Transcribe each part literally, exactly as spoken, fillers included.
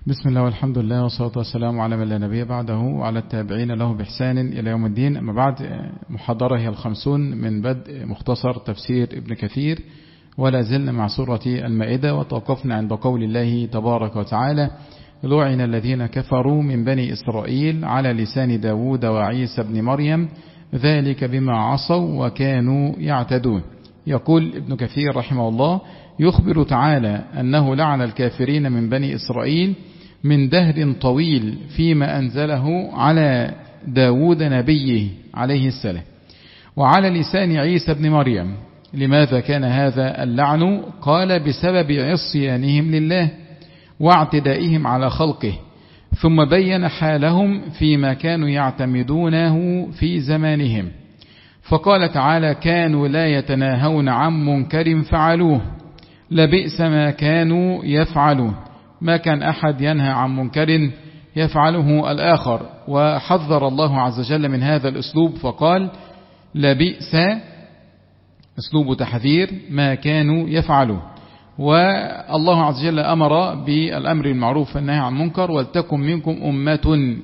بسم الله والحمد لله والصلاة والسلام على من لا نبي بعده وعلى التابعين له بإحسان إلى يوم الدين. أما بعد، محاضرة هي الخمسون من بدء مختصر تفسير ابن كثير، ولا زلنا مع سورة المائدة، وتوقفنا عند قول الله تبارك وتعالى: لعن الذين كفروا من بني إسرائيل على لسان داود وعيسى بن مريم ذلك بما عصوا وكانوا يعتدون. يقول ابن كثير رحمه الله: يخبر تعالى أنه لعن الكافرين من بني إسرائيل من دهر طويل فيما أنزله على داود نبيه عليه السلام وعلى لسان عيسى بن مريم. لماذا كان هذا اللعن؟ قال: بسبب عصيانهم لله واعتدائهم على خلقه، ثم بين حالهم فيما كانوا يعتمدونه في زمانهم، فقال تعالى: كانوا لا يتناهون عن منكر فعلوه لبئس ما كانوا يفعلون. ما كان أحد ينهى عن منكر يفعله الآخر، وحذر الله عز وجل من هذا الأسلوب فقال: لبئس، أسلوب تحذير ما كانوا يفعلون. والله عز وجل أمر بالأمر المعروف والنهي عن المنكر: ولتكن منكم أمة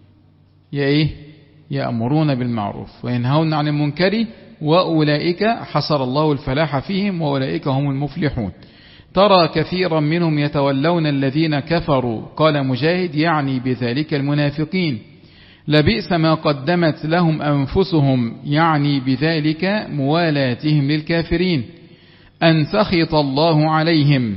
يأمرون بالمعروف وينهون عن المنكر وأولئك حصر الله الفلاح فيهم وأولئك هم المفلحون. ترى كثيرا منهم يتولون الذين كفروا. قال مجاهد: يعني بذلك المنافقين. لبئس ما قدمت لهم أنفسهم، يعني بذلك موالاتهم للكافرين. أن سخط الله عليهم،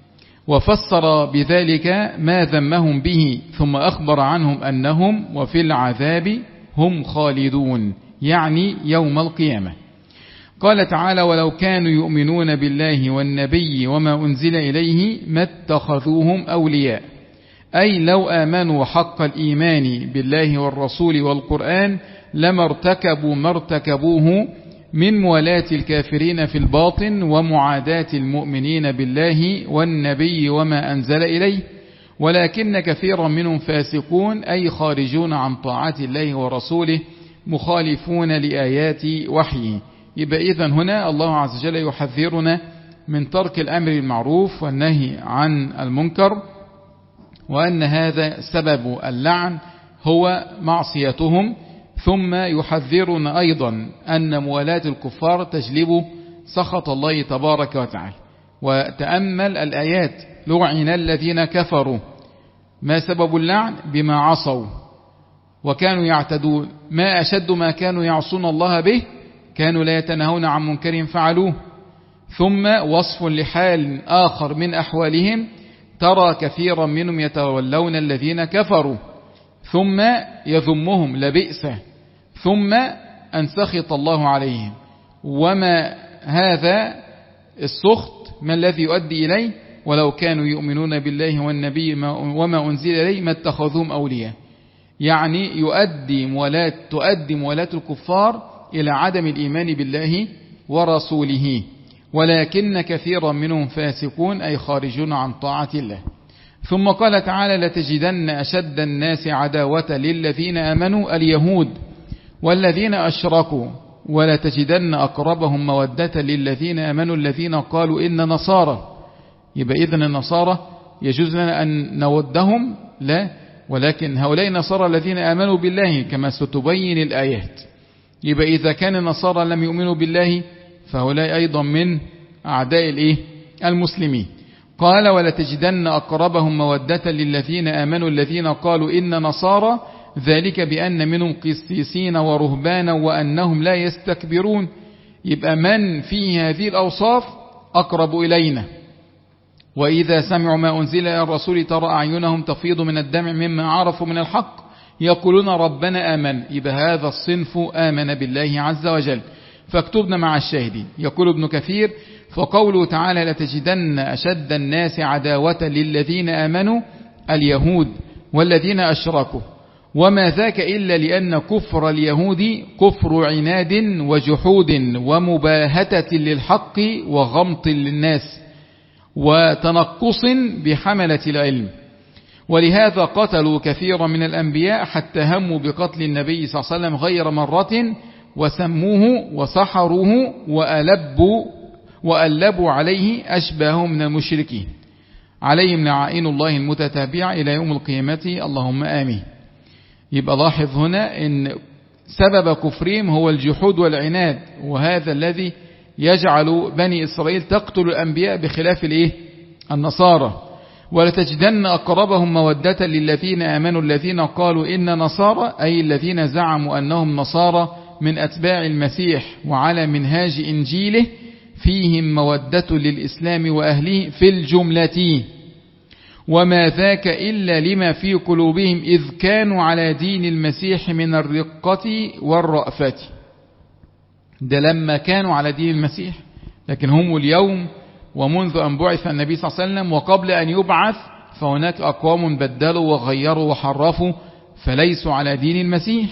وفسر بذلك ما ذمهم به، ثم أخبر عنهم أنهم وفي العذاب هم خالدون، يعني يوم القيامة. قال تعالى: ولو كانوا يؤمنون بالله والنبي وما أنزل إليه ما اتخذوهم أولياء، أي لو آمنوا حق الإيمان بالله والرسول والقرآن لما ارتكبوا ما ارتكبوه من مولاة الكافرين في الباطن ومعاداة المؤمنين بالله والنبي وما أنزل إليه، ولكن كثيرا منهم فاسقون، أي خارجون عن طاعة الله ورسوله مخالفون لآيات وحيه. يبقى إذن هنا الله عز وجل يحذرنا من ترك الأمر بالمعروف والنهي عن المنكر، وأن هذا سبب اللعن هو معصيتهم. ثم يحذرنا أيضا أن موالاة الكفار تجلب سخط الله تبارك وتعالى. وتأمل الآيات: لعن الذين كفروا، ما سبب اللعن؟ بما عصوا وكانوا يعتدون. ما أشد ما كانوا يعصون الله به، كانوا لا يتناهون عن منكر فعلوه. ثم وصف لحال آخر من أحوالهم: ترى كثيرا منهم يتولون الذين كفروا، ثم يذمهم لبئس، ثم أن سخط الله عليهم. وما هذا السخط؟ ما الذي يؤدي إليه؟ ولو كانوا يؤمنون بالله والنبي وما أنزل إليه ما اتخذوهم أولياء، يعني يؤدي مولاة تؤدي مولاة الكفار إلى عدم الإيمان بالله ورسوله. ولكن كثيرا منهم فاسقون، أي خارجون عن طاعة الله. ثم قال تعالى: لتجدن أشد الناس عداوة للذين آمنوا اليهود والذين أشركوا ولتجدن أقربهم مودة للذين آمنوا الذين قالوا إن نصارى. يبقى إذن النصارى يجوز لنا أن نودهم؟ لا، ولكن هؤلاء النصارى الذين آمنوا بالله كما ستبين الآيات. يبقى إذا كان النصارى لم يؤمنوا بالله فهؤلاء أيضا من أعداء الإيه؟ المسلمين. قال: ولتجدن أقربهم مودة للذين آمنوا الذين قالوا إن نصارى، ذلك بأن منهم قسيسين ورهبانا وأنهم لا يستكبرون. يبقى من فيه هذه الأوصاف أقرب إلينا. وإذا سمعوا ما أنزل إلى الرسول ترى أعينهم تفيض من الدمع مما عرفوا من الحق يقولون ربنا آمن. يبقى هذا الصنف آمن بالله عز وجل، فاكتبنا مع الشاهدين. يقول ابن كثير: فقوله تعالى: لتجدن أشد الناس عداوة للذين آمنوا اليهود والذين أشركوا، وما ذاك إلا لأن كفر اليهود كفر عناد وجحود ومباهتة للحق وغمط للناس وتنقص بحملة العلم، ولهذا قتلوا كثيرا من الأنبياء حتى هموا بقتل النبي صلى الله عليه وسلم غير مرة، وسموه وسحروه وألبوا, وألبوا عليه أشباههم من المشركين. عليهم لعائن الله المتتابعة إلى يوم القيامة اللهم آمين. يبقى لاحظ هنا أن سبب كفرهم هو الجحود والعناد، وهذا الذي يجعل بني إسرائيل تقتل الأنبياء بخلاف الإيه؟ النصارى. ولتجدن أقربهم مودة للذين آمنوا الذين قالوا إن نصارى، أي الذين زعموا أنهم نصارى من أتباع المسيح وعلى منهاج إنجيله، فيهم مودة للإسلام وأهله في الجملة، وما ذاك إلا لما في قلوبهم إذ كانوا على دين المسيح من الرقة والرأفة. ده لما كانوا على دين المسيح، لكن هم اليوم ومنذ أن بعث النبي صلى الله عليه وسلم وقبل أن يبعث فهناك أقوام بدلوا وغيروا وحرفوا فليسوا على دين المسيح.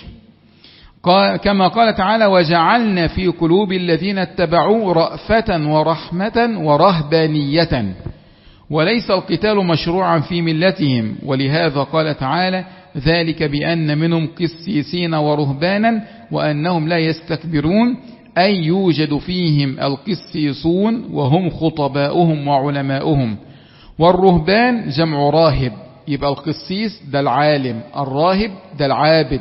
كما قال تعالى وجعلنا في قلوب الذين اتبعوا رأفة ورحمة ورهبانية، وليس القتال مشروعا في ملتهم، ولهذا قال تعالى ذلك بأن منهم قسيسين ورهبانا وأنهم لا يستكبرون، أي يوجد فيهم القسيسون وهم خطباؤهم وعلماؤهم، والرهبان جمع راهب، يبقى القسيس ده العالم، الراهب ده العابد،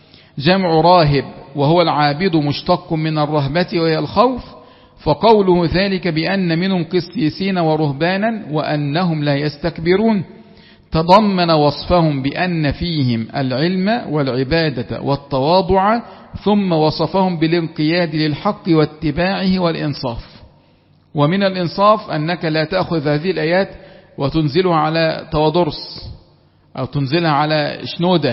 جمع راهب وهو العابد مشتق من الرهبة وهي الخوف. فقوله ذلك بأن منهم قسيسين ورهبانا وأنهم لا يستكبرون تضمن وصفهم بأن فيهم العلم والعبادة والتواضع، ثم وصفهم بالانقياد للحق واتباعه والإنصاف. ومن الإنصاف أنك لا تأخذ هذه الآيات وتنزلها على توادرس أو تنزلها على شنودة.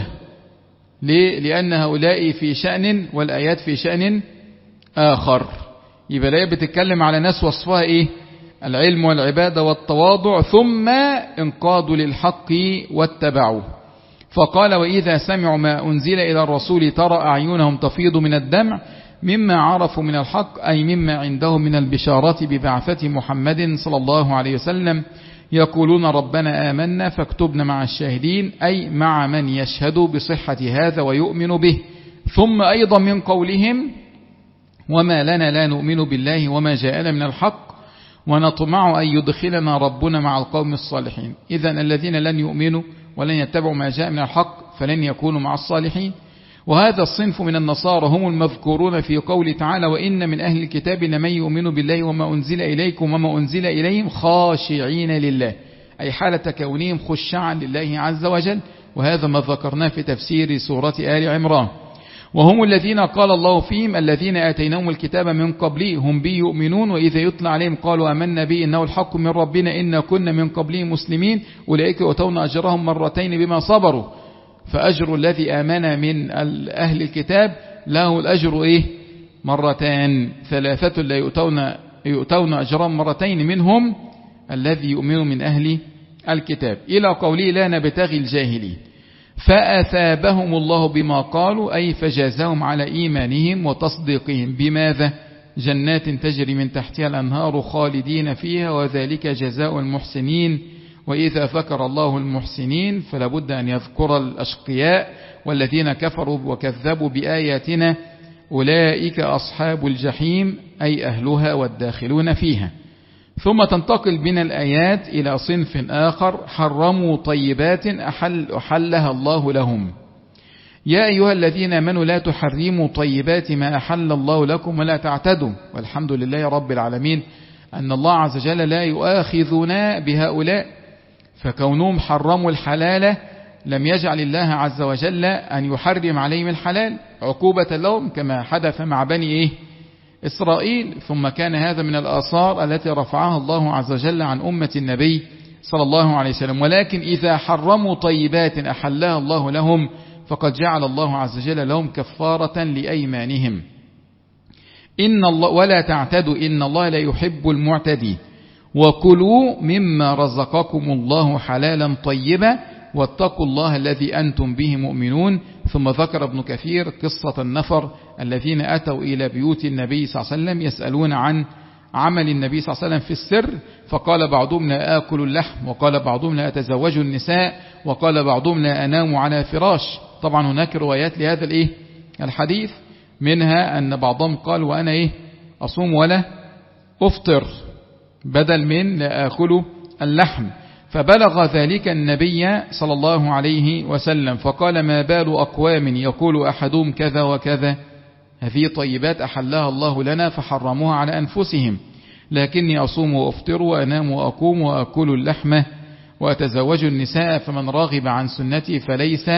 ليه؟ لأن هؤلاء في شأن والآيات في شأن آخر. يبقى الآية بتتكلم على ناس وصفها إيه؟ العلم والعبادة والتواضع، ثم انقادوا للحق واتبعوه. فقال وإذا سمعوا ما أنزل إلى الرسول ترى أعينهم تفيض من الدمع مما عرفوا من الحق، أي مما عندهم من البشارات ببعثة محمد صلى الله عليه وسلم، يقولون ربنا آمنا فاكتبنا مع الشاهدين، أي مع من يشهد بصحة هذا ويؤمن به. ثم أيضا من قولهم وما لنا لا نؤمن بالله وما جاءنا من الحق ونطمع أن يدخلنا ربنا مع القوم الصالحين. إذن الذين لن يؤمنوا ولن يتبعوا ما جاء من الحق فلن يكونوا مع الصالحين. وهذا الصنف من النصارى هم المذكورون في قول تعالى وإن من أهل الكتاب لمن يؤمن بالله وما أنزل إليكم وما أنزل إليهم خاشعين لله، أي حالة كونهم خشعا لله عز وجل. وهذا ما ذكرناه في تفسير سورة آل عمران. وهم الذين قال الله فيهم الذين آتيناهم الكتاب من قبله هم به يؤمنون وإذا يتلى عليهم قالوا آمنا به إنه الحق من ربنا إنا كنا من قبله مسلمين أولئك يؤتون أجرهم مرتين بما صبروا. فأجر الذي آمن من أهل الكتاب له الأجر إيه؟ مرتان. ثلاثة لا يؤتون, يؤتون أجرهم مرتين منهم الذي يؤمن من أهل الكتاب، إلى قوله لا نبتغي الجاهلين. فأثابهم الله بما قالوا، أي فجازهم على إيمانهم وتصديقهم. بماذا؟ جنات تجري من تحتها الأنهار خالدين فيها وذلك جزاء المحسنين. وإذا ذكر الله المحسنين فلا بد أن يذكر الأشقياء والذين كفروا وكذبوا بآياتنا أولئك أصحاب الجحيم، أي أهلها والداخلون فيها. ثم تنتقل بنا الآيات إلى صنف آخر حرموا طيبات أحل أحلها الله لهم. يا أيها الذين آمنوا لا تحرموا طيبات ما أحل الله لكم ولا تعتدوا. والحمد لله رب العالمين أن الله عز وجل لا يؤاخذنا بهؤلاء، فكونهم حرموا الحلال لم يجعل الله عز وجل أن يحرم عليهم الحلال عقوبة لهم كما حدث مع بني إيه؟ إسرائيل. ثم كان هذا من الآثار التي رفعها الله عز وجل عن أمة النبي صلى الله عليه وسلم. ولكن إذا حرموا طيبات أحلها الله لهم فقد جعل الله عز وجل لهم كفارة لأيمانهم. إن الله ولا تعتدوا إن الله لا يحب المعتدين وكلوا مما رزقكم الله حلالا طيبا واتقوا الله الذي أنتم به مؤمنون. ثم ذكر ابن كثير قصة النفر الذين أتوا إلى بيوت النبي صلى الله عليه وسلم يسألون عن عمل النبي صلى الله عليه وسلم في السر، فقال بعضهم لا آكل اللحم، وقال بعضهم لا أتزوج النساء، وقال بعضهم لا أنام على فراش. طبعا هناك روايات لهذا الإيه الحديث، منها أن بعضهم قال وأنا إيه أصوم ولا أفطر بدل من لا آكل اللحم. فبلغ ذلك النبي صلى الله عليه وسلم فقال ما بال أقوام يقول أحدهم كذا وكذا، هذه طيبات أحلها الله لنا فحرموها على أنفسهم، لكني أصوم وأفطر وأنام وأقوم وأكل اللحمة وأتزوج النساء فمن راغب عن سنتي فليس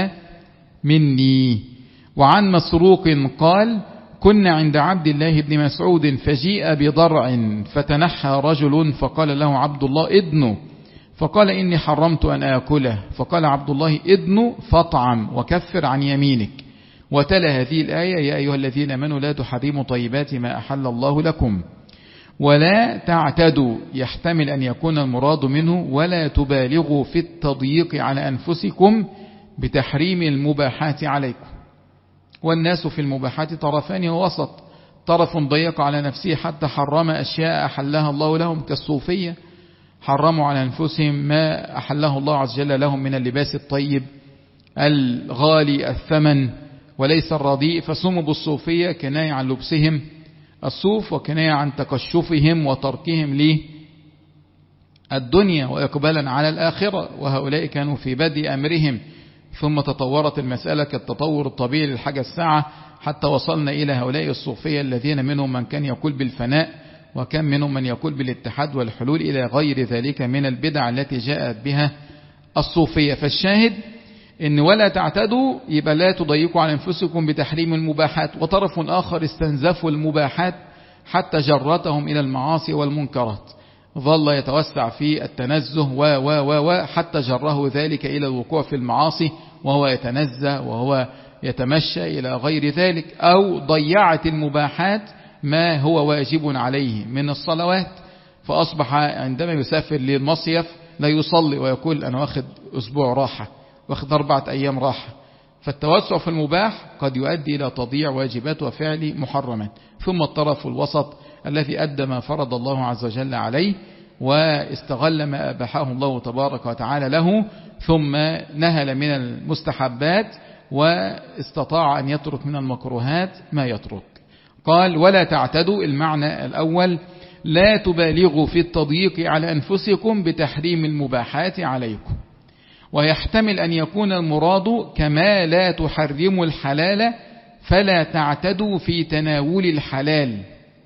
مني. وعن مسروق قال كنا عند عبد الله بن مسعود فجيء بضرع فتنحى رجل فقال له عبد الله ادنه، فقال إني حرمت أن آكله، فقال عبد الله ادنه فاطعم وكفر عن يمينك، وتلا هذه الآية يا أيها الذين آمنوا لا تحرموا طيبات ما أحل الله لكم ولا تعتدوا، يحتمل أن يكون المراد منه ولا تبالغوا في التضييق على أنفسكم بتحريم المباحات عليكم. والناس في المباحات طرفان ووسط، طرف ضيق على نفسه حتى حرم أشياء أحلها الله لهم كالصوفية، حرموا على أنفسهم ما أحله الله عز وجل لهم من اللباس الطيب الغالي الثمن وليس الرديء، فسموا بالصوفية كناية عن لبسهم الصوف وكناية عن تكشفهم وتركهم للدنيا وإقبالا على الآخرة، وهؤلاء كانوا في بدء أمرهم، ثم تطورت المسألة كالتطور الطبيعي للحاجة الساعة حتى وصلنا إلى هؤلاء الصوفية الذين منهم من كان يقول بالفناء وكم منهم من يقول بالاتحاد والحلول إلى غير ذلك من البدع التي جاءت بها الصوفية. فالشاهد إن ولا تعتدوا يبقى لا تضيقوا على أنفسكم بتحريم المباحات، وطرف آخر استنزفوا المباحات حتى جرتهم إلى المعاصي والمنكرات، ظل يتوسع في التنزه و و و و حتى جره ذلك إلى الوقوع في المعاصي وهو يتنزه وهو يتمشى إلى غير ذلك، أو ضيعت المباحات ما هو واجب عليه من الصلوات، فأصبح عندما يسافر للمصيف لا يصلي ويقول أنا واخد أسبوع راحة، واخد أربعة أيام راحة. فالتوسع في المباح قد يؤدي إلى تضييع واجبات وفعل محرمات. ثم الطرف الوسط الذي أدى ما فرض الله عز وجل عليه واستغل ما أباحه الله تبارك وتعالى له، ثم نهل من المستحبات واستطاع أن يترك من المكروهات ما يترك. قال ولا تعتدوا، المعنى الأول لا تبالغوا في التضييق على أنفسكم بتحريم المباحات عليكم، ويحتمل أن يكون المراد كما لا تحرموا الحلال فلا تعتدوا في تناول الحلال،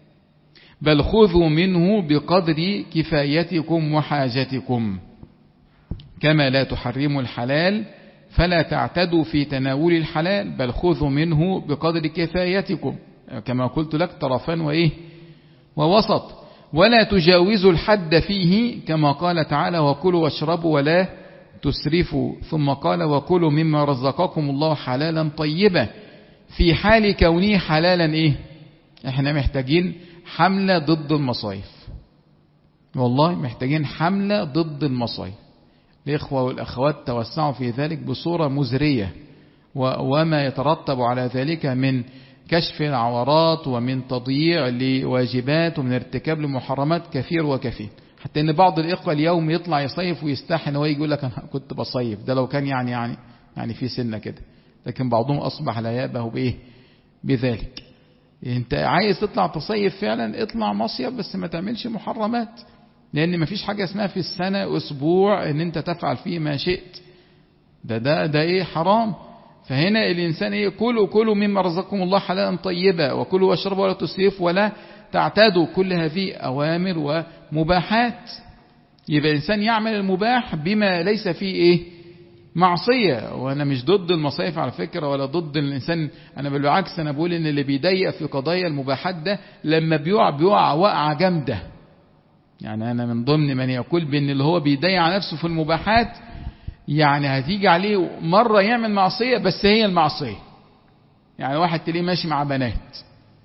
بل خذوا منه بقدر كفايتكم وحاجتكم. كما لا تحرموا الحلال فلا تعتدوا في تناول الحلال، بل خذوا منه بقدر كفايتكم، كما قلت لك طرفان وإيه ووسط. ولا تجاوزوا الحد فيه، كما قال تعالى وكلوا واشربوا ولا تسرفوا، ثم قال وكلوا مما رزقكم الله حلالا طيبا، في حال كونه حلالا إيه؟ احنا محتاجين حملة ضد المصايف، والله محتاجين حملة ضد المصايف. الإخوة والأخوات توسعوا في ذلك بصورة مزرية، وما يترتب على ذلك من كشف العورات ومن تضييع لواجبات ومن ارتكاب لمحرمات كثير وكثير، حتى ان بعض الإخوة اليوم يطلع يصيف ويستحن ويقول لك أنا كنت بصيف، ده لو كان يعني يعني يعني في سنة كده، لكن بعضهم أصبح لا يأبه بإيه بذلك. انت عايز تطلع تصيف فعلا اطلع مصيف، بس ما تعملش محرمات، لأن ما فيش حاجة اسمها في السنة أسبوع ان انت تفعل فيه ما شئت، ده ده ده ايه حرام. فهنا الإنسان ايه كلوا كلوا مما رزقكم الله حلالا طيبا وكلوا واشربوا ولا تسرفوا ولا تعتادوا، كل هذه أوامر ومباحات. يبقى الإنسان يعمل المباح بما ليس فيه ايه معصية. وأنا مش ضد المصايف على فكرة ولا ضد الإنسان، أنا بالعكس أنا بقول إن اللي بيضيق في قضايا المباحات ده لما بيقع بيقع وقعة جامدة. يعني أنا من ضمن من يقول بأن اللي هو بيضيق على نفسه في المباحات يعني هتيجي عليه مرة يعمل معصية بس هي المعصية. يعني واحد تلاقيه ماشي مع بنات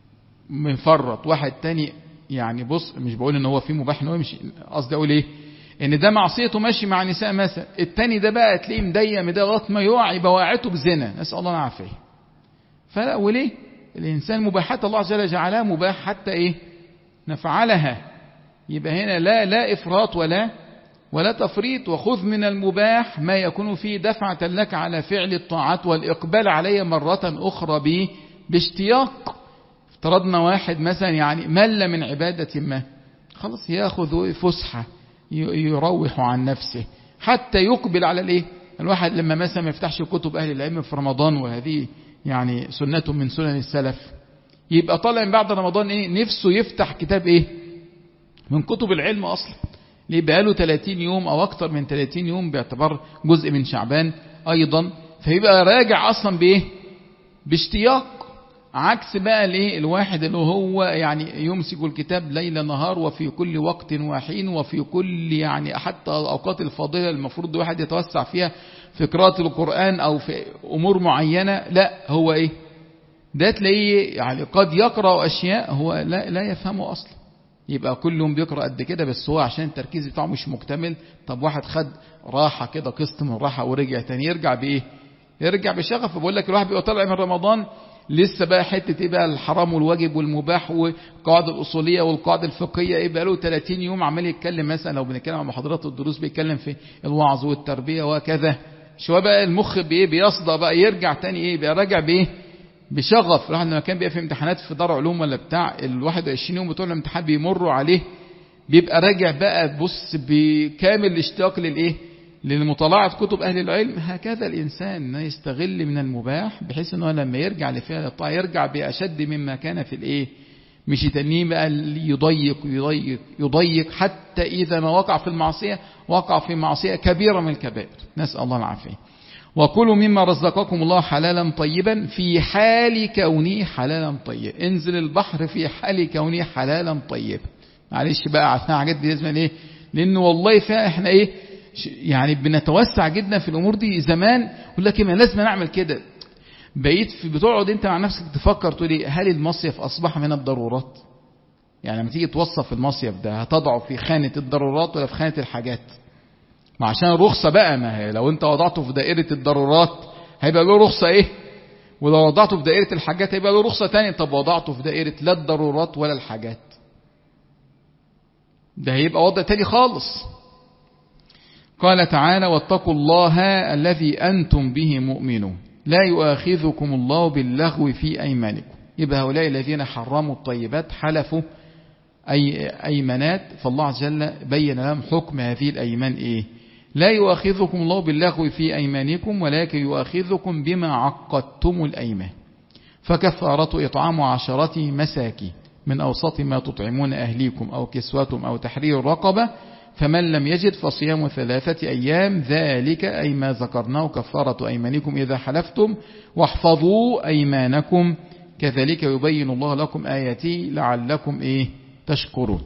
مفرط، واحد تاني يعني بص مش بقول إن هو في مباح إن هو يمشي، قصدي أقول إيه ان ده معصيته ماشي مع نساء مثلا، التاني ده بقى تلاقيه مضيق مضيق لغايه ما يقع يبقى واعته بزنا، نسال الله العافيه. فلا وليه الانسان مباحات الله عز وجل جعلها مباح حتى ايه نفعلها. يبقى هنا لا لا افراط ولا ولا تفريط، وخذ من المباح ما يكون فيه دفعة لك على فعل الطاعات والاقبال عليه مرة اخرى به باشتياق. افترضنا واحد مثلا يعني مل من عبادة ما، خلاص ياخذ فسحة يروح عن نفسه حتى يقبل على الايه. الواحد لما مثلا ما يفتحش كتب أهل العلم في رمضان، وهذه يعني سنة من سنن السلف، يبقى طالع من بعد رمضان ايه نفسه يفتح كتاب ايه من كتب العلم اصلا، ليه بقاله ثلاثين يوم او اكتر من ثلاثين يوم باعتبار جزء من شعبان ايضا، فيبقى راجع اصلا بايه باشتياق. عكس بقى الايه الواحد اللي هو يعني يمسك الكتاب ليل نهار وفي كل وقت وحين وفي كل يعني حتى الاوقات الفاضله المفروض الواحد يتوسع فيها في قراءه القران او في امور معينه، لا هو ايه ده تلاقيه يعني قد يقرأ أشياء هو لا, لا يفهمه أصلا. يبقى كل يوم بيقرأ قد كده، بس هو عشان التركيز بتاعه مش مكتمل. طب واحد خد راحة كده قسط من راحة ورجع تاني يرجع بإيه يرجع بشغف. بقول لك الواحد بيبقى طالع من رمضان لسه بقى حتة إيه بقى الحرام والواجب والمباح والقواعد الأصولية والقواعد الفقهية، إيه بقى له ثلاثين يوم عمال يتكلم. مثلا لو بنتكلم عن محاضرات الدروس بيتكلم في الوعظ والتربية وكذا، شوية بقى المخ بإيه بيصدى بقى يرجع تاني إيه بقى راجع بإيه بشغف. الواحد لما كان بيبقى في امتحانات في دار علوم ولا بتاع الواحد وعشرين يوم بتوع الامتحان بيمروا عليه، بيبقى راجع بقى بص بكامل الاشتياق للايه للمطالعة كتب اهل العلم. هكذا الانسان يستغل من المباح بحيث انه لما يرجع لفعل الطاعة يرجع باشد مما كان في الايه، مش يتنيه بقى يضيق يضيق يضيق حتى اذا ما وقع في المعصية وقع في معصية كبيرة من الكبائر، نسأل الله العافية. وكلوا مما رزقكم الله حلالا طيبا في حال كونه حلالا طيبا. انزل البحر في حال كونه حلالا طيبا. معلش بقى عشان حاجات دي لازم ايه، لانه والله فيها احنا ايه يعني بنتوسع جدا في الامور دي. زمان يقول لك ما لازم نعمل كده، بقيت في بتقعد انت مع نفسك تفكر تقول ايه هل المصيف اصبح من الضرورات؟ يعني لما تيجي توصف المصيف ده هتضعه في خانة الضرورات ولا في خانة الحاجات؟ ما عشان الرخصة بقى، ما هي لو انت وضعته في دائرة الضرورات هيبقى له رخصة ايه، ولو وضعته في دائرة الحاجات هيبقى له رخصة تانية. طب وضعته في دائرة لا الضرورات ولا الحاجات، ده هيبقى وضع تاني خالص. قال تعالى واتقوا الله الذي أنتم به مؤمنون لا يؤاخذكم الله باللغو في أيمانكم. يبقى هؤلاء الذين حرموا الطيبات حلفوا أي أيمانات، فالله عز وجل بين لهم حكم هذه الأيمان إيه. لا يؤاخذكم الله باللغو في أيمانكم ولكن يؤاخذكم بما عقدتم الأيمان، فكفارة إطعام عشرة مساكين من أوسط ما تطعمون أهليكم أو كسوتهم أو تحرير رقبة، فمن لم يجد فصيام ثلاثة أيام ذلك أي ما ذكرناه كفارة أيمانكم إذا حلفتم واحفظوا أيمانكم كذلك يبين الله لكم آياته لعلكم إيه تشكرون.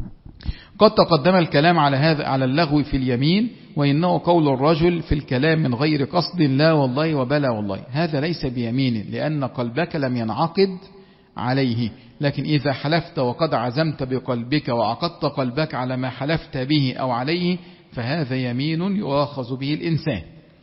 قد تقدم الكلام على هذا على اللغو في اليمين، وإنه قول الرجل في الكلام من غير قصد لا والله وبلا والله، هذا ليس بيمين لأن قلبك لم ينعقد عليه. لكن إذا حلفت وقد عزمت بقلبك وعقدت قلبك على ما حلفت به أو عليه فهذا يمين يؤاخذ به الإنسان،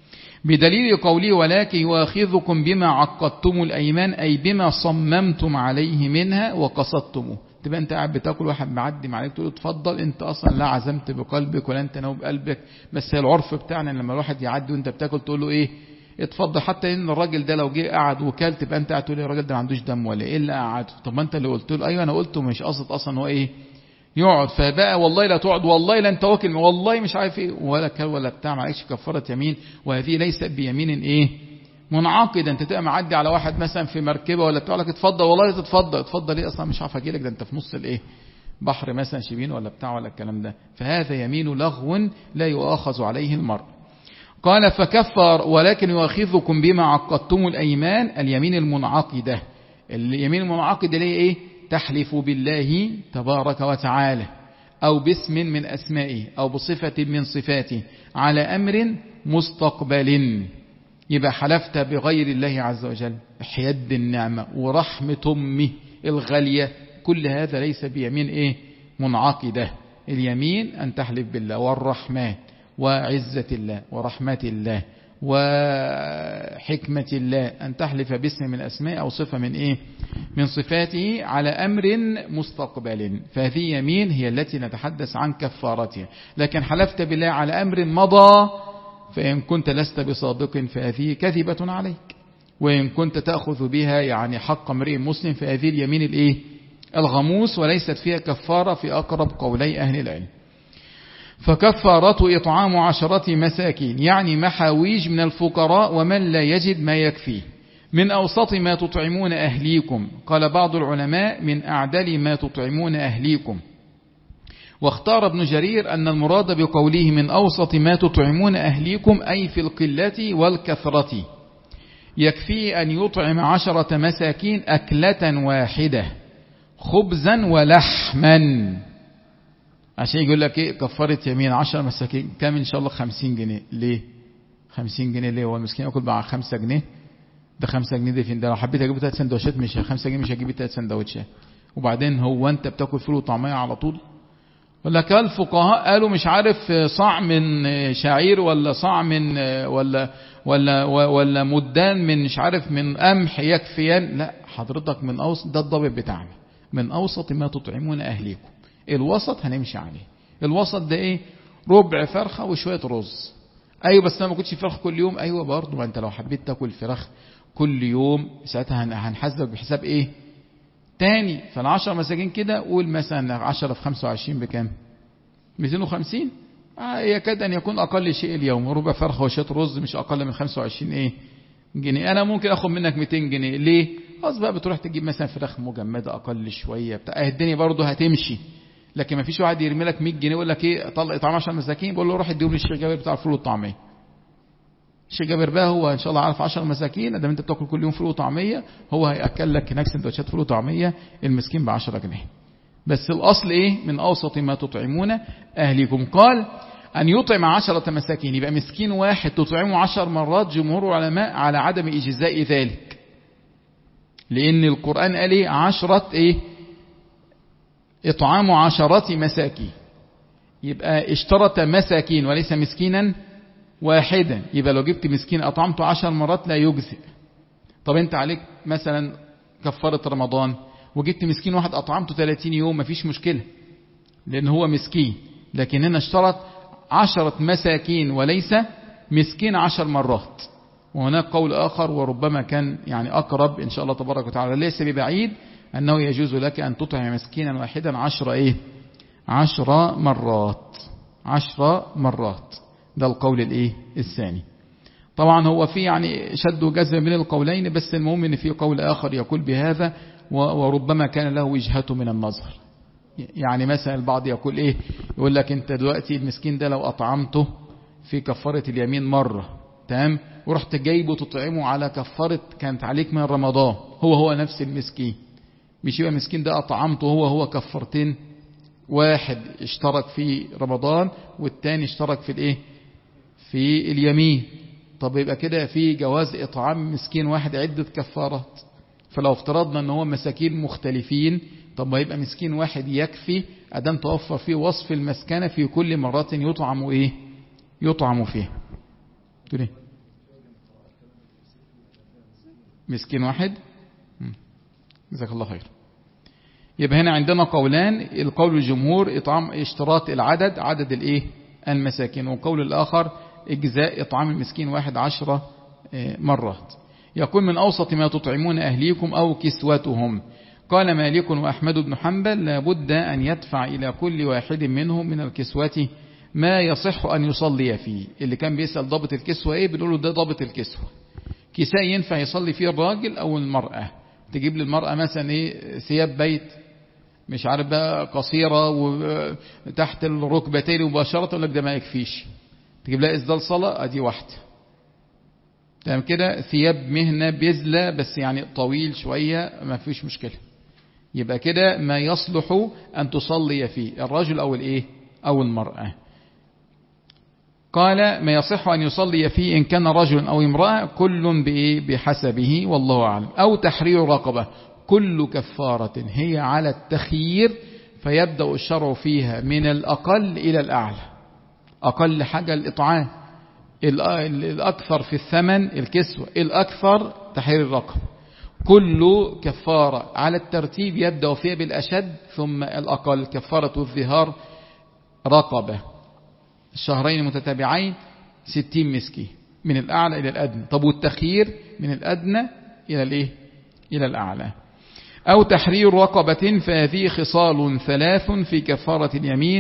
بدليل قوله ولكن يؤاخذكم بما عقدتم الأيمان أي بما صممتم عليه منها وقصدتموه. تبقى انت قاعد بتاكل واحد معدي معاك تقول له اتفضل، انت اصلا لا عزمت بقلبك ولا انت ناوي بقلبك، بس هي العرف بتاعنا لما الواحد يعدي وانت بتاكل تقول له ايه اتفضل. حتى ان الراجل ده لو جه قعد وكل تبقى انت قاعد تقول الراجل ده ما عندوش دم ولا ايه اللي قعد. طب ما انت اللي قلت له. ايوه انا قلته مش قصد اصلا هو ايه يقعد. فبقى والله لا تقعد والله لا انت واكل والله مش عارف ايه ولا كل ولا بتاع، معلش كفاره يمين. وهذه ليست بيمين ايه منعقد. انت تبقى معدي على واحد مثلا في مركبه ولا بتاع لك اتفضل والله تتفضل اتفضل ايه اصلا مش عارف اجي لك ده انت في نص الايه بحر مثلا شبين ولا بتاع ولا الكلام ده. فهذا يمين لغو لا يؤاخذ عليه المرء. قال فكفر ولكن يؤاخذكم بما عقدتم الايمان اليمين المنعقده. اليمين المنعقده ليه ايه تحلف بالله تبارك وتعالى او باسم من اسمائه او بصفه من صفاته على امر مستقبل. يبقى حلفت بغير الله عز وجل حياد النعمة ورحمة أمه الغالية، كل هذا ليس بيمين إيه منعقدة. اليمين أن تحلف بالله والرحمن وعزة الله ورحمة الله وحكمة الله، أن تحلف باسم من أسماء أو صفة من إيه من صفاته على أمر مستقبل. فهذه يمين هي التي نتحدث عن كفارتها. لكن حلفت بالله على أمر مضى فإن كنت لست بصادق فهذه كذبة عليك، وإن كنت تأخذ بها يعني حق امرئ مسلم فهذه اليمين الإيه الغموس وليست فيها كفارة في أقرب قولي أهل العلم. فكفارته إطعام عشرة مساكين، يعني محاويج من الفقراء ومن لا يجد ما يكفيه، من أوسط ما تطعمون أهليكم. قال بعض العلماء من أعدل ما تطعمون أهليكم. واختار ابن جرير أن المراد بقوله من أوسط ما تطعمون أهليكم أي في القلة والكثرة، يكفي أن يطعم عشرة مساكين أكلة واحدة خبزا ولحما. عشان يقول لك إيه كفارة يمين عشرة مساكين كام إن شاء الله؟ خمسين جنيه. ليه خمسين جنيه؟ ليه هو المسكين يأكل مع خمسة جنيه؟ ده خمسة جنيه دي فين؟ ده لو حبيت أجيب ثلاث سندوتشات مش خمسة جنيه، مش هجيب ثلاث سندوتشات. وبعدين هو أنت بتاكل فول وطعمية على طول؟ ولا كان الفقهاء قالوا مش عارف صاع من شعير ولا صاع من ولا ولا ولا مدان من مش عارف من قمح يكفيان؟ لا حضرتك من أوسط، ده الضابط بتاعنا، من أوسط ما تطعمون أهليكم. الوسط هنمشي عليه. الوسط ده ايه؟ ربع فرخة وشوية رز. ايوه بس انا ما كنتش فراخ كل يوم. ايوه برضه، ما انت لو حبيت تاكل فراخ كل يوم ساعتها هنحاسبك بحساب ايه تاني. فالعشر مساكين كده قول مثلا عشرة في خمسة وعشرين بكام؟ مئتين وخمسين. آه يكاد ان يكون اقل شيء اليوم، ربع فرخة وشوية رز مش اقل من خمسة وعشرين ايه جنيه. انا ممكن اخد منك مئتين جنيه. ليه؟ خلاص بقى بتروح تجيب مثلا فراخ مجمدة اقل شوية بتاع الدنيا برضه هتمشي. لكن ما فيش واحد يرمي لك مية جنيه يقول لك ايه طلع طعام عشرة مساكين، بقول له روح اديهم للشيخ جابر بتاع الفول والطعميه. الشيخ جابر بقى هو ان شاء الله عارف عشرة مساكين، ادام انت بتاكل كل يوم فول وطعميه هو هياكل لك هناك سندوتشات فول وطعميه المسكين ب عشرة جنيه. بس الاصل ايه؟ من اوسط ما تطعمون اهليكم. قال ان يطعم عشرة مساكين، يبقى مسكين واحد تطعمه عشر مرات. جمهور العلماء على عدم اجزاء ذلك، لان القران قال ايه؟ عشرة ايه؟ إطعام عشرة مساكين. يبقى اشترط مساكين وليس مسكينا واحدا. يبقى لو جبت مسكين أطعمته عشر مرات لا يجزئ. طب انت عليك مثلا كفارة رمضان وجبت مسكين واحد أطعمته ثلاثين يوم، مفيش مشكلة لأن هو مسكين. لكن هنا اشترط عشرة مساكين وليس مسكين عشر مرات. وهناك قول آخر وربما كان يعني أقرب إن شاء الله تبارك وتعالى، ليس ببعيد، أنه يجوز لك أن تطعم مسكينا واحدا عشر إيه؟ عشر مرات. عشر مرات. ده القول الإيه؟ الثاني. طبعا هو في يعني شد وجذب من القولين، بس المهم ان في قول آخر يقول بهذا وربما كان له وجهة من النظر. يعني مثلا البعض يقول إيه؟ يقول لك أنت دلوقتي المسكين ده لو أطعمته في كفارة اليمين مرة تمام، ورحت جايبه تطعمه على كفارة كانت عليك من رمضان، هو هو نفس المسكين، مش يبقى مسكين ده أطعمته هو هو كفرتين، واحد اشترك في رمضان والتاني اشترك في الايه في اليمين. طب يبقى كده في جواز إطعام مسكين واحد عدة كفارات. فلو افترضنا ان هو مساكين مختلفين، طب ما يبقى مسكين واحد يكفي ادام توفر فيه وصف المسكنة في كل مرة يطعم ايه يطعم فيه. تقول ايه؟ مسكين واحد. جزاك الله خير. يبقى هنا عندنا قولان، القول الجمهور إطعام اشتراط العدد عدد الايه المساكين، والقول الآخر اجزاء إطعام المسكين واحد عشرة مرات. يقول من أوسط ما تطعمون أهليكم أو كسوتهم. قال مالك وأحمد بن حنبل لابد أن يدفع إلى كل واحد منهم من الكسوة ما يصح أن يصلي فيه. اللي كان بيسأل ضابط الكسوة ايه بنقول له ده ضابط الكسوة، كساء ينفع يصلي فيه الراجل أو المرأة. تجيب للمرأة مثلا ايه ثياب بيت مش عارف بقى قصيرة وتحت الركبتين مباشرة، تقول لك ده ما يكفيش. تجيب لها إسدال صلاة ادي واحدة تمام كده، ثياب مهنة بيزلة بس يعني طويل شوية ما فيش مشكلة. يبقى كده ما يصلح أن تصلي فيه الرجل أو الإيه أو المرأة. قال ما يصح أن يصلي فيه إن كان رجل أو امرأة كل بإيه بحسبه والله أعلم. أو تحرير رقبة. كل كفارة هي على التخيير فيبدأ الشرع فيها من الأقل إلى الأعلى. أقل حاجة الإطعام، الأكثر في الثمن الكسوة، الأكثر تحرير الرقبة. كل كفارة على الترتيب يبدأ فيها بالأشد ثم الأقل. كفارة الظهار رقبة الشهرين متتابعين ستين مسكين من الأعلى إلى الأدنى. طب والتخيير من الأدنى إلى الإيه إلى الأعلى. أو تحرير رقبة فهذه خصال ثلاث في كفارة اليمين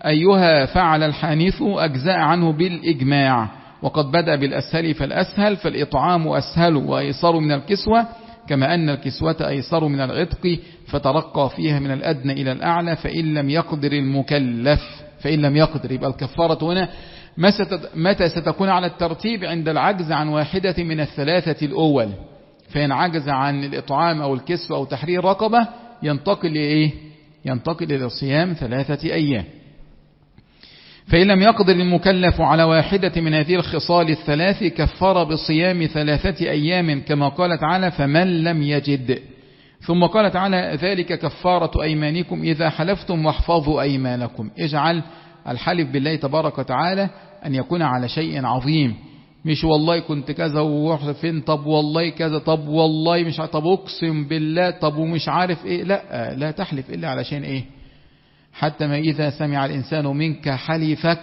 أيها فعل الحانث أجزاء عنه بالإجماع، وقد بدأ بالأسهل فالأسهل، فالإطعام أسهل وأيسر من الكسوة، كما أن الكسوة أيسر من العتق، فترقى فيها من الأدنى إلى الأعلى. فإن لم يقدر المكلف، فإن لم يقدر يبقى الكفارة هنا متى ستكون على الترتيب؟ عند العجز عن واحدة من الثلاثة الأول. فإن عجز عن الإطعام أو الكسوة أو تحرير رقبة ينتقل إليه؟ ينتقل إلى صيام ثلاثة أيام. فإن لم يقدر المكلف على واحدة من هذه الخصال الثلاث كفر بصيام ثلاثة أيام، كما قال تعالى فمن لم يجد. ثم قال تعالى ذلك كفارة أيمانكم إذا حلفتم واحفظوا أيمانكم. اجعل الحلف بالله تبارك وتعالى أن يكون على شيء عظيم، مش والله كنت كذا وفين، طب والله كذا، طب والله مش طب أقسم بالله، طب ومش عارف إيه. لا لا تحلف إلا على شيء إيه؟ حتى ما إذا سمع الإنسان منك حلفك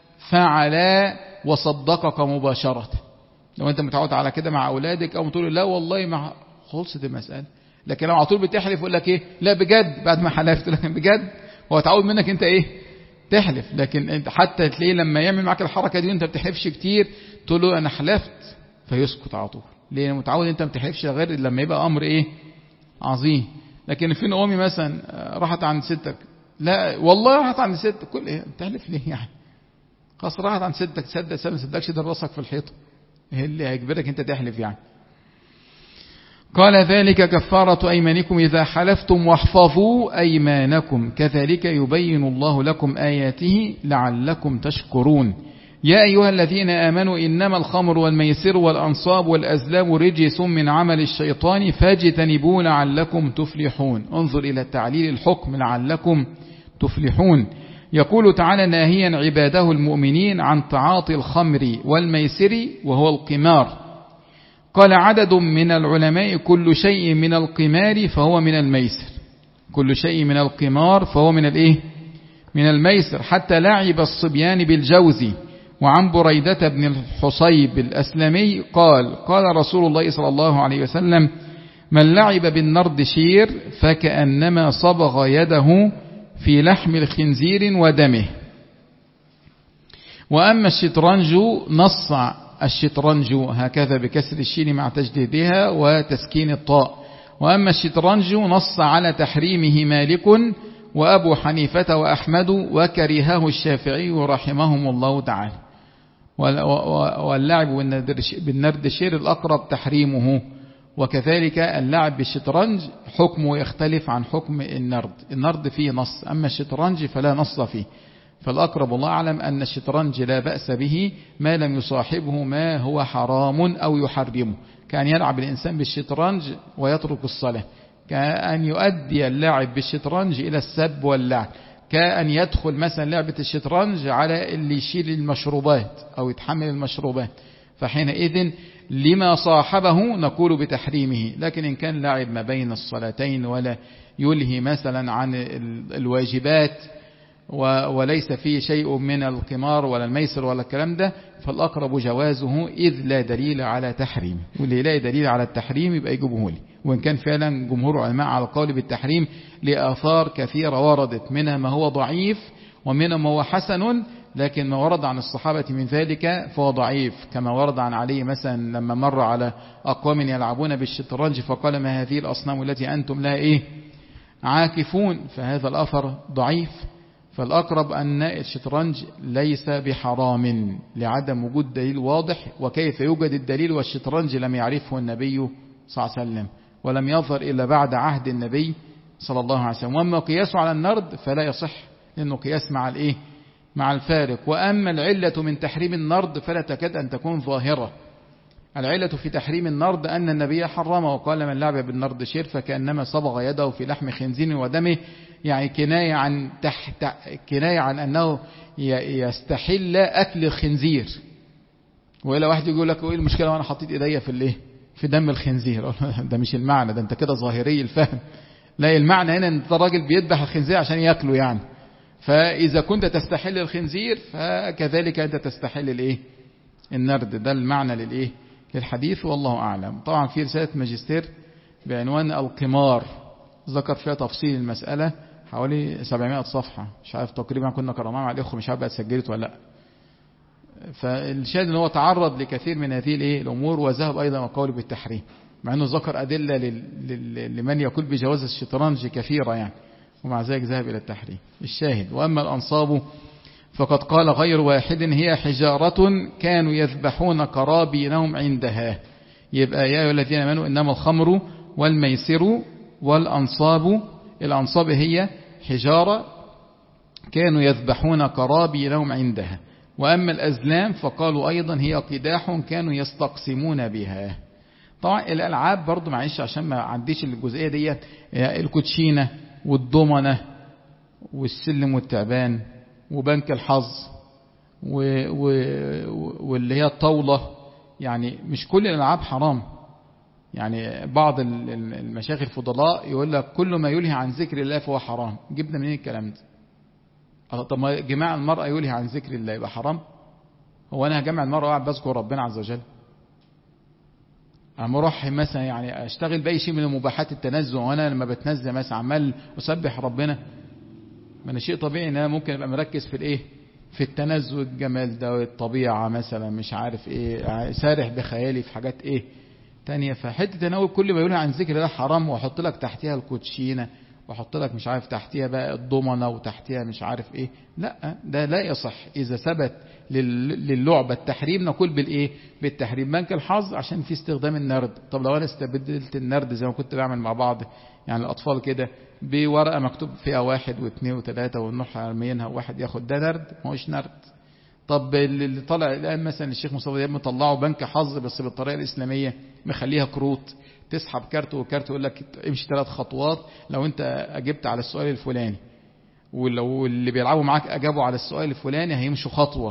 فعل وصدقك مباشرة. لو أنت متعود على كده مع أولادك أو تقول لا والله ما خلصت المسألة، لكن لو على طول بتحلف يقول لك إيه؟ لا بجد، بعد ما حلفت لك بجد، هو تعود منك أنت إيه؟ تحلف. لكن أنت حتى تلاقيه لما يعمل معك الحركة دي وأنت بتحلفش كتير تقول له أنا حلفت فيسكت على طول. ليه؟ متعود أنت ما بتحلفش غير لما يبقى أمر إيه؟ عظيم. لكن فين أمي مثلا راحت عند ستك، لا والله راحت عند ست، كل ايه بتحلف ليه يعني؟ خلاص راحت عند ستك، تصدق ما صدقش ده راسك في الحيطه، ايه اللي هيجبرك انت تحلف يعني؟ قال ذلك كفارة أيمانكم إذا حلفتم واحفظوا أيمانكم كذلك يبين الله لكم آياته لعلكم تشكرون. يا أيها الذين آمنوا إنما الخمر والميسر والأنصاب والأزلام رجس من عمل الشيطان فاجتنبوه لعلكم تفلحون. انظر إلى تعليل الحكم لعلكم تفلحون. يقول تعالى ناهيا عباده المؤمنين عن تعاطي الخمر والميسر وهو القمار. قال عدد من العلماء كل شيء من القمار فهو من الميسر، كل شيء من القمار فهو من الايه؟ من الميسر، حتى لعب الصبيان بالجوز. وعن بريدة بن الحصيب الأسلمي قال قال رسول الله صلى الله عليه وسلم من لعب بالنردشير فكأنما صبغ يده في لحم الخنزير ودمه. وأما الشطرنج نص الشطرنج هكذا بكسر الشين مع تجديدها وتسكين الطاء. وأما الشطرنج نص على تحريمه مالك وأبو حنيفة وأحمد وكرهه الشافعي رحمهم الله تعالى. واللعب بالنردشير الأقرب تحريمه، وكذلك اللعب بالشطرنج حكمه يختلف عن حكم النرد. النرد فيه نص، أما الشطرنج فلا نص فيه. فالأقرب الله أعلم أن الشطرنج لا بأس به ما لم يصاحبه ما هو حرام أو يحرمه، كأن يلعب الإنسان بالشطرنج ويترك الصلاة، كأن يؤدي اللعب بالشطرنج إلى السب واللعب، كأن يدخل مثلا لعبة الشطرنج على اللي يشيل المشروبات أو يتحمل المشروبات، فحينئذ لما صاحبه نقول بتحريمه. لكن إن كان لعب ما بين الصلاتين ولا يلهي مثلا عن الواجبات وليس فيه شيء من القمار ولا الميسر ولا الكلام ده فالأقرب جوازه، إذ لا دليل على تحريم. واللي لا دليل على التحريم يبقى يجيبه لي. وإن كان فعلا جمهور علماء على القول بالتحريم لآثار كثيرة وردت، منها ما هو ضعيف ومنها ما هو حسن، لكن ما ورد عن الصحابة من ذلك فهو ضعيف، كما ورد عن علي مثلا لما مر على أقوام يلعبون بالشطرنج فقال ما هذه الأصنام التي أنتم لها إيه عاكفون، فهذا الأثر ضعيف. فالأقرب أن الشطرنج ليس بحرام لعدم وجود دليل واضح. وكيف يوجد الدليل والشطرنج لم يعرفه النبي صلى الله عليه وسلم ولم يظهر إلا بعد عهد النبي صلى الله عليه وسلم. وأما قياسه على النرد فلا يصح، لأنه قياس مع الإيه مع الفارق. وأما العلة من تحريم النرد فلا تكاد أن تكون ظاهرة. العلة في تحريم النرد أن النبي حرمه وقال من لعب بالنرد شير فكأنما صبغ يده في لحم خنزير ودمه، يعني كناية عن تحت كناية عن أنه يستحل أكل الخنزير. وإلا واحد يقول لك إيه المشكلة وأنا حطيت إيديا في الإيه في دم الخنزير؟ ده مش المعنى، ده أنت كده ظاهري الفهم. لا، المعنى هنا أن الراجل بيذبح الخنزير عشان يأكله يعني. فإذا كنت تستحل الخنزير فكذلك أنت تستحل الإيه النرد. ده المعنى للإيه للحديث، والله أعلم. طبعا في رسالة ماجستير بعنوان القمار ذكر فيها تفصيل المسألة حوالي سبعمائة صفحة، مش عارف تقريبا كنا قرأناها مع الإخوة، مش عارف بقى اتسجلت ولا لا. فالشاهد ان هو تعرض لكثير من هذه الايه الامور، وذهب ايضا وقوله بالتحريم، مع انه ذكر ادله لمن يقول بجواز الشطرنج كثيره يعني، ومع ذلك ذهب الى التحريم. الشاهد: واما الانصاب فقد قال غير واحد هي حجاره كانوا يذبحون قرابينهم عندها. يبقى يا ايها الذين امنوا انما الخمر والميسر والانصاب، الانصاب هي حجاره كانوا يذبحون قرابينهم عندها. وأما الأزلام فقالوا أيضا هي قداح كانوا يستقسمون بها. طبعا الألعاب برضو معيش عشان ما عنديش الجزئية دي، الكوتشينة والضمنة والسلم والتعبان وبنك الحظ و... و... واللي هي الطاولة، يعني مش كل الألعاب حرام. يعني بعض المشايخ الفضلاء يقول لك كل ما يلهي عن ذكر الله فهو حرام. جبنا منين الكلام ده؟ طب ما جماع المرأة يلهي عن ذكر الله يبقى حرام؟ هو أنا هجمع المرأة وقاعد بذكر ربنا عز وجل؟ أنا اروح مثلا يعني أشتغل بأي شيء من المباحات التنزه، وأنا لما بتنزه مثلا عمال أسبح ربنا؟ ما أنا شيء طبيعي إن أنا ممكن أبقى مركز في الإيه؟ في التنزه، الجمال ده والطبيعة مثلا، مش عارف إيه، سارح بخيالي في حاجات إيه تانية. فحتة تناول كل ما يلهي عن ذكر الله حرام، وأحط لك تحتها الكوتشينة، وحط لك مش عارف تحتيها بقى الضمنة، وتحتيها مش عارف ايه. لا، ده لا يصح. اذا ثبت للعبة التحريم نقول بالايه؟ بالتحريم. بنك الحظ عشان في استخدام النرد. طب لو انا استبدلت النرد زي ما كنت بعمل مع بعض يعني الاطفال كده بورقة مكتوب فيها واحد واثنين وثلاثة ونروح عاملينها واحد ياخد، ده نرد؟ ما هوش نرد. طب اللي طلع الان مثلا الشيخ مصطفى دياب مطلعه بنك حظ بس بالطريقة الاسلامية، مخليها كروت، تسحب كارت وكارت يقول لك امشي ثلاث خطوات لو انت اجبت على السؤال الفلاني، ولو اللي بيلعبوا معاك اجابوا على السؤال الفلاني هيمشوا خطوة.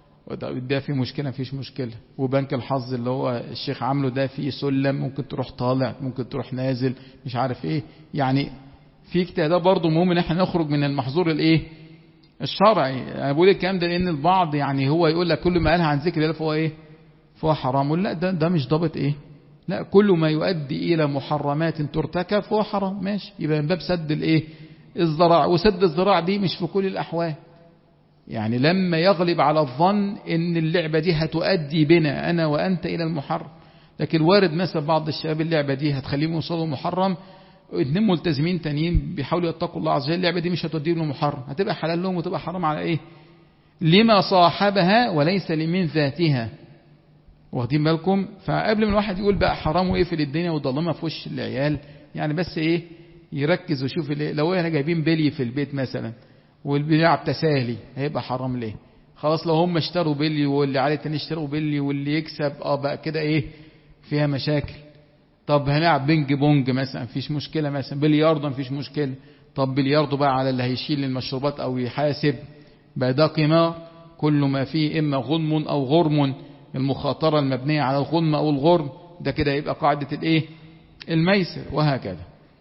ده فيه مشكلة؟ مفيش مشكلة. وبنك الحظ اللي هو الشيخ عامله ده فيه سلم، ممكن تروح طالع، ممكن تروح نازل، مش عارف ايه. يعني في اجتهاد برضه. مهم ان احنا نخرج من المحظور الايه الشرعي. انا بقول الكلام ده لان البعض يعني هو يقول لك كل ما قالها عن ذكر الله فهو ايه؟ فهو حرام. لا، ده ده مش ضابط ايه؟ لا، كل ما يؤدي إلى محرمات ترتكب فهو حرام. ماشي، يبقى من باب سد الايه الذراع. وسد الذراع دي مش في كل الأحوال. يعني لما يغلب على الظن ان اللعبة دي هتؤدي بنا أنا وأنت إلى المحرم. لكن وارد مثلا بعض الشباب اللعبة دي هتخليهم يوصلوا محرم، اتنين ملتزمين تانيين بيحاولوا يتقوا الله عز وجل، اللعبة دي مش هتوديهم للمحرم، هتبقى حلال لهم وتبقى حرام على ايه؟ لما صاحبها وليس لمن ذاتها. واخدين بالكم؟ فقبل من الواحد يقول بقى حرام ويقفل الدنيا وضلمها في وش العيال، يعني بس ايه يركز ويشوف. لو احنا جايبين بلي في البيت مثلا والبيلعب تساهلي هيبقى حرام ليه؟ خلاص لو هم اشتروا بلي واللي عليه تاني اشتروا بلي واللي يكسب اه بقى كده ايه فيها مشاكل. طب هنلعب بينج بونج مثلا مفيش مشكلة، مثلا بلياردو مفيش مشكلة. طب بلياردو بقى على اللي هيشيل المشروبات او يحاسب بقى ده قمار، كل ما فيه اما غنم او غرم، المخاطرة المبنية على الغنم او الغرم، ده كده يبقى قاعدة الايه الميسر. وهكذا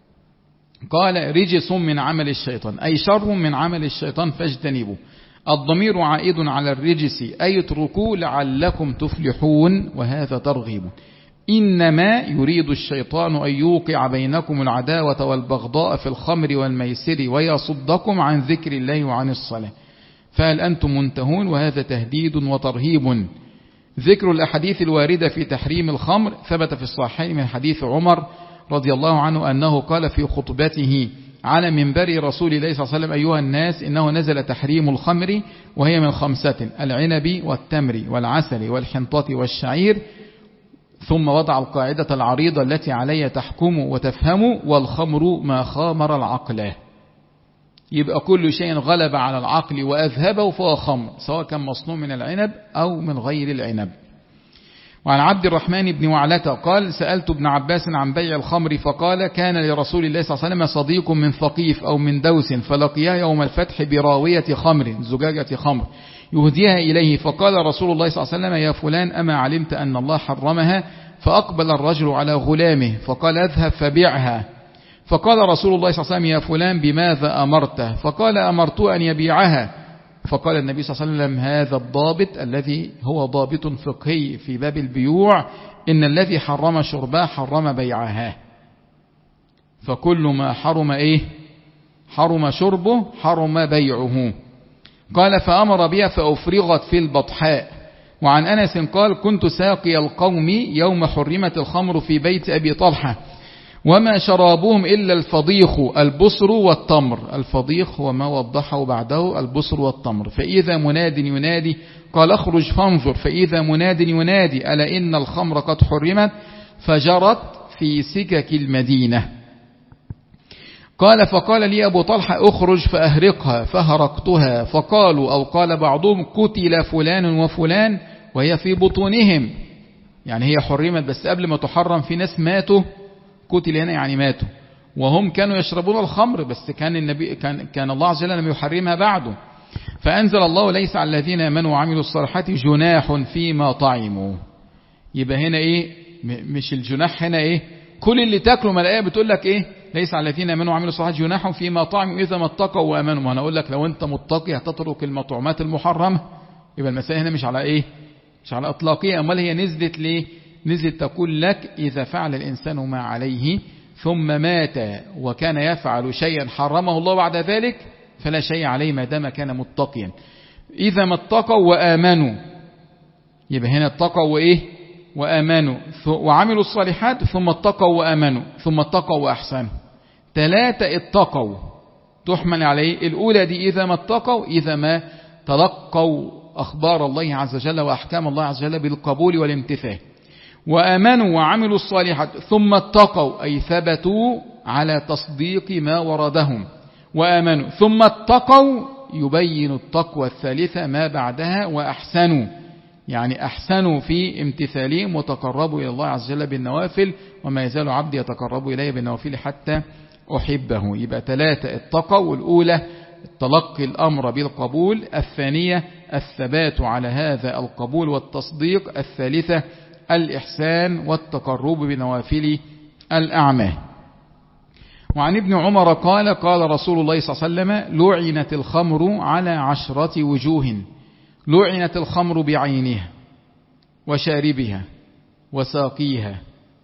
قال رجس من عمل الشيطان أي شر من عمل الشيطان فاجتنبوا. الضمير عائد على الرجس أي اتركوا لعلكم تفلحون، وهذا ترغيب. إنما يريد الشيطان أن يوقع بينكم العداوة والبغضاء في الخمر والميسر ويصدكم عن ذكر الله وعن الصلاة فهل أنتم منتهون. وهذا تهديد وترهيب. ذكر الأحاديث الواردة في تحريم الخمر ثبت في الصحيحين من حديث عمر رضي الله عنه أنه قال في خطبته على منبر رسول الله صلى الله عليه وسلم أيها الناس إنه نزل تحريم الخمر وهي من خمسة: العنب والتمر والعسل والحنطة والشعير، ثم وضع القاعدة العريضة التي علي تحكم وتفهم: والخمر ما خامر العقل. يبقى كل شيء غلب على العقل وأذهبه فهو خمر، سواء كان مصنوع من العنب أو من غير العنب. وعن عبد الرحمن بن وعلة قال سألت ابن عباس عن بيع الخمر فقال كان لرسول الله صلى الله عليه وسلم صديق من ثقيف أو من دوس فلقياه يوم الفتح براوية خمر زجاجة خمر يهديها إليه، فقال رسول الله صلى الله عليه وسلم يا فلان أما علمت أن الله حرمها؟ فأقبل الرجل على غلامه فقال اذهب فبيعها. فقال رسول الله صلى الله عليه وسلم يا فلان بماذا أمرته؟ فقال أمرته أن يبيعها. فقال النبي صلى الله عليه وسلم هذا الضابط الذي هو ضابط فقهي في باب البيوع: إن الذي حرم شربها حرم بيعها. فكل ما حرم إيه حرم شربه حرم بيعه. قال فأمر بها فأفرغت في البطحاء. وعن أنس قال كنت ساقي القوم يوم حرمت الخمر في بيت أبي طلحة وما شرابهم إلا الفضيخ البصر والتمر. الفضيخ وما وضحه بعده البصر والتمر. فإذا مناد ينادي قال اخرج فانظر، فإذا مناد ينادي ألا إن الخمر قد حرمت، فجرت في سكك المدينة. قال فقال لي أبو طلحة اخرج فأهرقها، فهرقتها، فقالوا أو قال بعضهم قتل فلان وفلان وهي في بطونهم، يعني هي حرمت بس قبل ما تحرم في ناس ماتوا، قتل هنا يعني ماتوا، وهم كانوا يشربون الخمر بس كان النبي كان كان الله عز وجل لم يحرمها بعده. فأنزل الله ليس على الذين آمنوا وعملوا الصالحات جناح فيما طعموا. يبقى هنا ايه؟ مش الجناح هنا ايه؟ كل اللي تاكلوا، ما الآية بتقول لك ايه؟ ليس على الذين آمنوا وعملوا الصالحات جناح فيما طعموا إذا ما اتقوا وآمنوا. ما أنا أقول لك لو أنت متقي هتترك المطعومات المحرمة، يبقى المسألة هنا مش على ايه؟ مش على إطلاقية. أمال هي نزلت ليه؟ نزلت تقول لك إذا فعل الإنسان ما عليه ثم مات وكان يفعل شيئا حرمه الله بعد ذلك فلا شيء عليه ما دام كان متقيا. إذا ما اتقوا وآمنوا، يبقى هنا اتقوا وإيه؟ وآمنوا وعملوا الصالحات ثم اتقوا وآمنوا ثم اتقوا وأحسنوا. ثلاثة اتقوا تحمل عليه. الأولى دي إذا ما اتقوا، إذا ما تلقوا أخبار الله عز وجل وأحكام الله عز وجل بالقبول والامتثال. وآمنوا وعملوا الصالحات ثم اتقوا أي ثبتوا على تصديق ما وردهم. وآمنوا ثم اتقوا يبين التقوى الثالثة ما بعدها وأحسنوا، يعني أحسنوا في امتثالهم وتقربوا إلى الله عز وجل بالنوافل، وما يزال عبدي يتقرب إليه بالنوافل حتى أحبه. يبقى ثلاثة اتقوا. الأولى تلقي الأمر بالقبول، الثانية الثبات على هذا القبول والتصديق، الثالثة الإحسان والتقرب بنوافل الأعمال. وعن ابن عمر قال قال رسول الله صلى الله عليه وسلم لعنت الخمر على عشرة وجوه. لعنت الخمر بعينها وشاربها وساقيها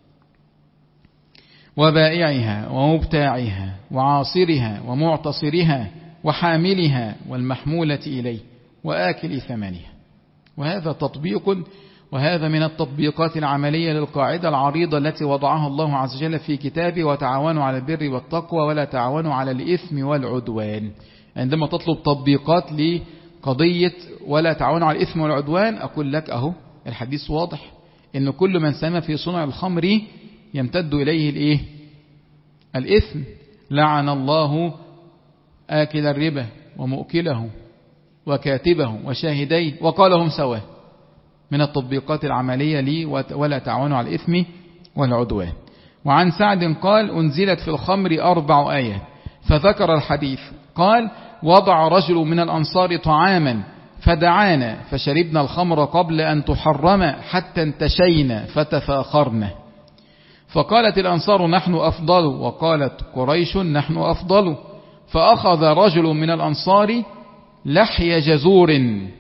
وبائعها ومبتاعها وعاصرها ومعتصرها وحاملها والمحمولة إليه وآكل ثمنها. وهذا تطبيق، وهذا من التطبيقات العملية للقاعدة العريضة التي وضعها الله عز وجل في كتابه وتعاونوا على البر والتقوى ولا تعاونوا على الإثم والعدوان. عندما تطلب تطبيقات لقضية ولا تعاونوا على الإثم والعدوان، أقول لك أهو الحديث واضح إن كل من سمى في صنع الخمر يمتد إليه الإيه؟ الإثم. لعن الله آكل الربا ومؤكله وكاتبه وشاهديه وقالهم سواء. من التطبيقات العملية لي ولا تعاونوا على الإثم والعدوان. وعن سعد قال أنزلت في الخمر أربع آيات فذكر الحديث. قال وضع رجل من الأنصار طعاما فدعانا فشربنا الخمر قبل أن تحرم حتى انتشينا فتفاخرنا، فقالت الأنصار نحن أفضل، وقالت قريش نحن أفضل، فأخذ رجل من الأنصار لحي جزور،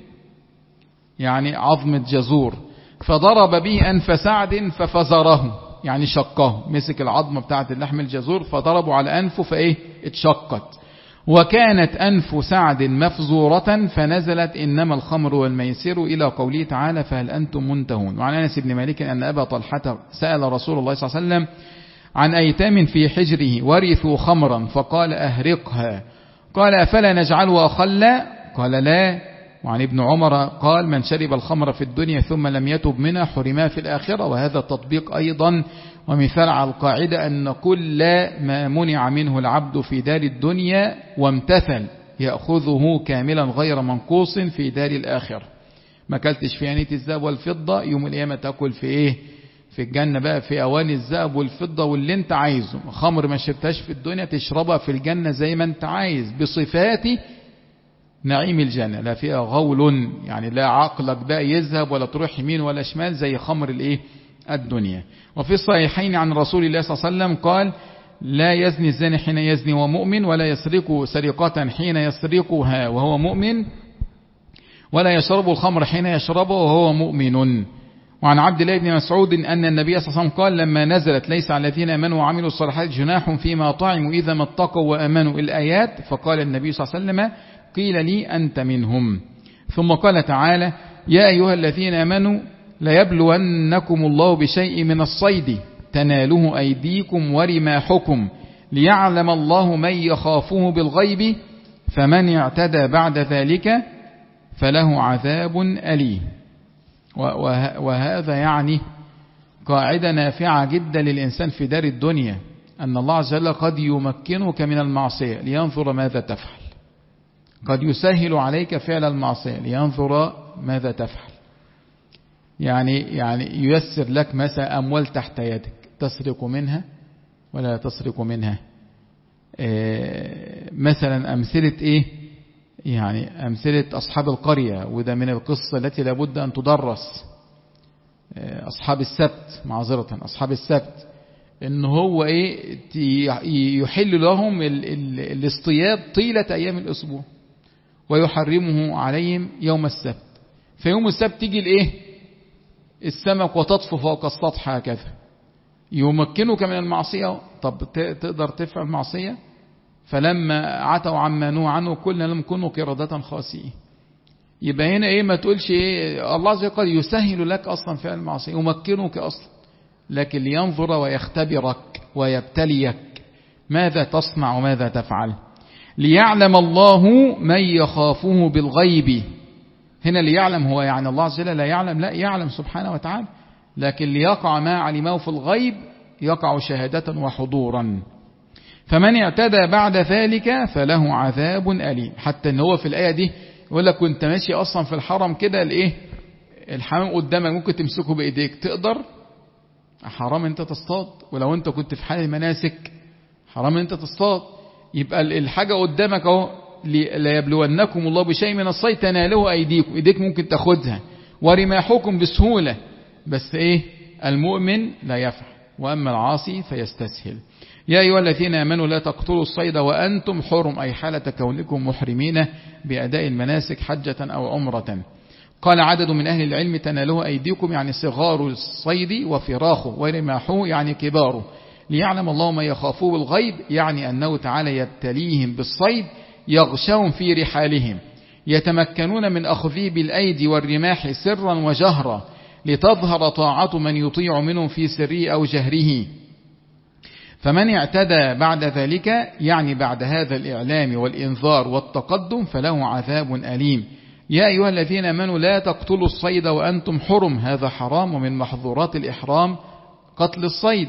يعني عظمة جزور، فضرب به أنف سعد ففزره، يعني شقه، مسك العظمة بتاعة اللحم الجزور فضربوا على أنفه فإيه اتشقت. وكانت أنف سعد مفزورة فنزلت إنما الخمر والميسر إلى قوله تعالى فهل أنتم منتهون. وعن أنس بن مالك أن أبا طلحة سأل رسول الله صلى الله عليه وسلم عن أيتام في حجره ورثوا خمرا فقال أهرقها، قال أفلا نجعله أخلا؟ قال لا. وعن ابن عمر قال من شرب الخمر في الدنيا ثم لم يتب منها حرمها في الآخرة. وهذا التطبيق أيضا ومثال على القاعدة أن كل ما منع منه العبد في دار الدنيا وامتثل يأخذه كاملا غير منقوص في دار الآخرة. ما كلتش في آنية الذهب والفضة، يوم القيامة تأكل في إيه؟ في الجنة بقى في أواني الذهب والفضة واللي انت عايزه. خمر ما شربتهاش في الدنيا تشربها في الجنة زي ما انت عايز بصفات نعيم الجنة، لا فيها غول، يعني لا عقلك بقى يذهب ولا تروح يمين ولا شمال زي خمر الايه الدنيا. وفي الصحيحين عن رسول الله صلى الله عليه وسلم قال لا يزني الزاني حين يزني وهو مؤمن، ولا يسرق سرقة حين يسرقها وهو مؤمن، ولا يشرب الخمر حين يشربه وهو مؤمن. وعن عبد الله بن مسعود أن النبي صلى الله عليه وسلم قال لما نزلت ليس على الذين آمنوا وعملوا الصالحات جناح فيما طعموا إذا ما اتقوا وآمنوا الآيات، فقال النبي صلى الله عليه وسلم قيل لي أنت منهم. ثم قال تعالى يا أيها الذين آمنوا ليبلونكم الله بشيء من الصيد تناله أيديكم ورماحكم ليعلم الله من يخافه بالغيب فمن اعتدى بعد ذلك فله عذاب أليم. وهذا يعني قاعدة نافعة جدا للإنسان في دار الدنيا، أن الله عز وجل قد يمكنك من المعصية لينظر ماذا تفعل، قد يسهل عليك فعل المعصية لينظر ماذا تفعل. يعني يعني ييسر لك مثلا أموال تحت يدك، تسرق منها ولا تسرق منها. مثلا أمثلة إيه؟ يعني أمثلة أصحاب القرية، وده من القصة التي لابد أن تدرس. أصحاب السبت، معذرة أصحاب السبت، إن هو إيه يحل لهم الاصطياد طيلة أيام الأسبوع ويحرمه عليهم يوم السبت. فيوم السبت تيجي الإيه؟ السمك وتطفو فوق السطح هكذا، يمكنك من المعصية. طب تقدر تفعل معصية؟ فلما عتوا عما نهوا عنه قلنا لهم كونوا قردة خاسئين. يبقى هنا ايه؟ ما تقولش ايه الله عز وجل يسهل لك اصلا فعل المعصية، يمكنك اصلا، لكن لينظر ويختبرك ويبتليك ماذا تصنع وماذا تفعل. ليعلم الله من يخافه بالغيب. هنا ليعلم هو يعني الله عز وجل لا يعلم، لا يعلم سبحانه وتعالى، لكن ليقع ما علمه في الغيب يقع شهادة وحضورا. فمن اعتدى بعد ذلك فله عذاب أليم. حتى ان هو في الآية دي يقول لك كنت ماشي أصلا في الحرم كده، الايه الحمام قدامك ممكن تمسكه بإيديك، تقدر؟ حرام انت تصطاد. ولو انت كنت في حال المناسك حرام انت تصطاد. يبقى الحاجة قدامك اهو، لا يبلونكم الله بشيء من الصيد تناله أيديكم، ايديك ممكن تاخدها، ورماحكم بسهولة، بس ايه المؤمن لا يفعل، وأما العاصي فيستسهل. يا أيها الذين آمنوا لا تقتلوا الصيد وأنتم حرم، أي حالة كونكم محرمين بأداء المناسك حجة أو عمرة. قال عدد من أهل العلم تناله أيديكم يعني صغار الصيد وفراخه، ورماحه يعني كباره. ليعلم الله ما يخافوه بالغيب، يعني أنه تعالى يبتليهم بالصيد يغشون في رحالهم، يتمكنون من أخذه بالأيدي والرماح سرا وجهرا، لتظهر طاعة من يطيع منهم في سره أو جهره. فمن اعتدى بعد ذلك يعني بعد هذا الإعلام والإنذار والتقدم فله عذاب أليم. يا أيها الذين آمنوا لا تقتلوا الصيد وأنتم حرم، هذا حرام، ومن محظورات الإحرام قتل الصيد.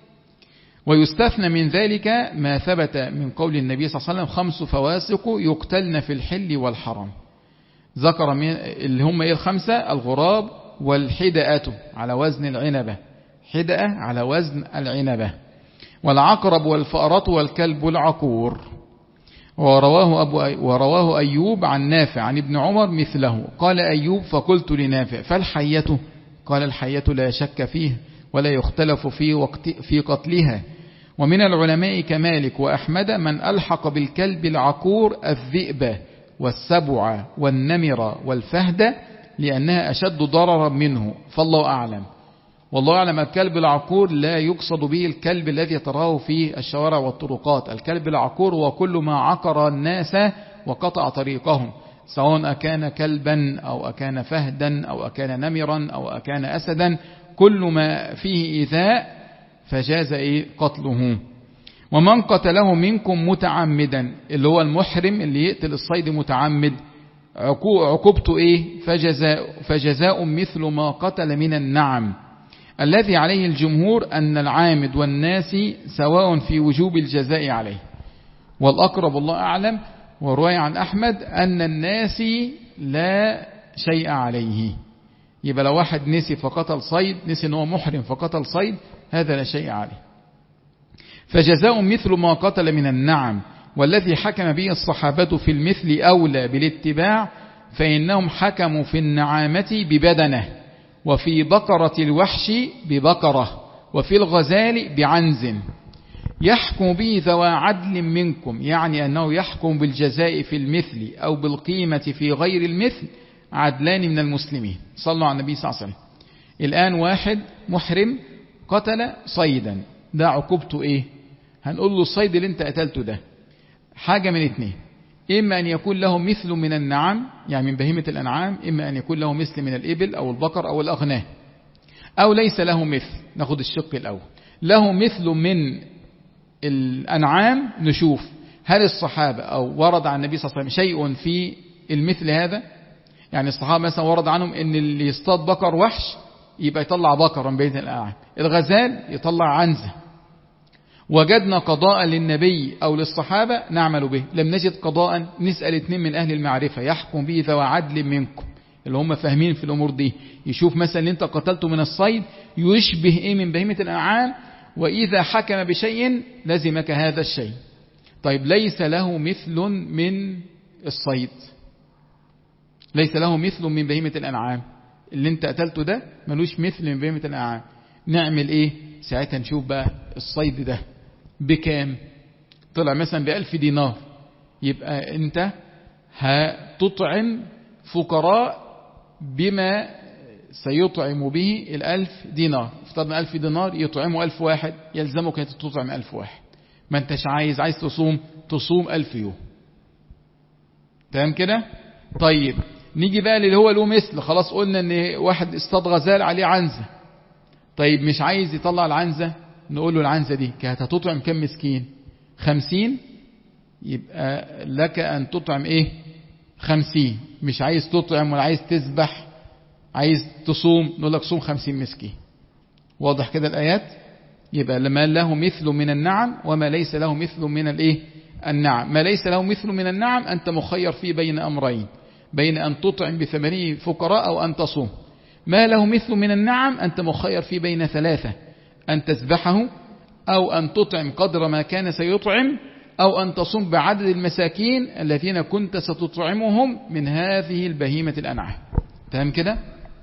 ويستثنى من ذلك ما ثبت من قول النبي صلى الله عليه وسلم خمس فواسق يقتلن في الحل والحرم. ذكر من اللي هم إيه الخمسة؟ الغراب والحدأة على وزن العنبة، حدأة على وزن العنبة، والعقرب والفأرة والكلب العقور. ورواه, أبو أي ورواه أيوب عن نافع عن ابن عمر مثله. قال أيوب فقلت لنافع فالحية؟ قال الحية لا شك فيه ولا يختلف في, وقت في قتلها. ومن العلماء كمالك وأحمد من ألحق بالكلب العقور الذئب والسبع والنمر والفهد لأنها أشد ضررا منه، فالله أعلم. والله أعلم الكلب العقور لا يقصد به الكلب الذي تراه في الشوارع والطرقات. الكلب العقور هو كل ما عقر الناس وقطع طريقهم، سواء أكان كلبا أو أكان فهدا أو أكان نمرا أو أكان أسدا، كل ما فيه إيذاء فجاز إيه قتله. ومن قتله منكم متعمدا، اللي هو المحرم اللي يقتل الصيد متعمد، عقوبته إيه؟ فجزاء, فجزاء مثل ما قتل من النعم، الذي عليه الجمهور أن العامد والناس سواء في وجوب الجزاء عليه. والأقرب الله أعلم ورواية عن أحمد أن الناس لا شيء عليه. يبقى لو واحد نسي فقتل صيد، نسي أنه محرم فقتل صيد، هذا لا شيء عليه. فجزاء مثل ما قتل من النعم، والذي حكم به الصحابة في المثل أولى بالاتباع، فإنهم حكموا في النعامة ببدنه، وفي بقرة الوحش ببقرة، وفي الغزال بعنز. يحكم به ذوى عدل منكم، يعني أنه يحكم بالجزاء في المثل أو بالقيمة في غير المثل عدلان من المسلمين. صلوا على النبي صلى الله عليه وسلم. الآن واحد محرم قتل صيدا، ده عقوبته إيه؟ هنقول له الصيد اللي انت قتلته ده حاجة من اتنين، إما أن يكون له مثل من النعم يعني من بهيمة الأنعام، إما أن يكون له مثل من الإبل أو البقر أو الأغنام، أو ليس له مثل. ناخد الشق الأول، له مثل من الأنعام، نشوف هل الصحابة أو ورد عن النبي صلى الله عليه وسلم شيء في المثل هذا. يعني الصحابة مثلا ورد عنهم أن اللي يصطاد بقر وحش يبقى يطلع بقرا من بين الأنعام، الغزال يطلع عنزة. وجدنا قضاء للنبي أو للصحابة نعمل به، لم نجد قضاء نسأل اثنين من أهل المعرفة يحكم به ذو عدل منكم اللي هم فاهمين في الأمور دي، يشوف مثلا اللي انت قتلته من الصيد يشبه ايه من بهيمة الأنعام، وإذا حكم بشيء لزمك هذا الشيء. طيب ليس له مثل من الصيد، ليس له مثل من بهيمة الأنعام، اللي انت قتلته ده ملوش مثل من بهيمة الأنعام، نعمل ايه ساعتها؟ نشوف بقى الصيد ده بكام، طلع مثلا بألف دينار، يبقى انت هتطعم فقراء بما سيطعم به الألف دينار. افترضنا ألف دينار يطعموا ألف واحد، يلزمك أن تطعم ألف واحد. ما انتش عايز عايز تصوم تصوم ألف يوم، تمام كده؟ طيب نيجي بقى اللي هو له مثل، خلاص قلنا ان واحد اصطاد غزال عليه عنزة، طيب مش عايز يطلع العنزة، نقول له العنزة دي كانت هتطعم كم مسكين؟ خمسين، يبقى لك أن تطعم إيه؟ خمسين. مش عايز تطعم ولا عايز تذبح، عايز تصوم، نقول لك صوم خمسين مسكين. واضح كده الآيات؟ يبقى لما له مثل من النعم وما ليس له مثل من الإيه؟ النعم. ما ليس له مثل من النعم أنت مخير فيه بين أمرين، بين أن تطعم بثمانية فقراء أو أن تصوم. ما له مثل من النعم أنت مخير فيه بين ثلاثة، أن تذبحه أو أن تطعم قدر ما كان سيطعم أو أن تصوم بعدد المساكين الذين كنت ستطعمهم من هذه البهيمة الأنعام. تمام كده؟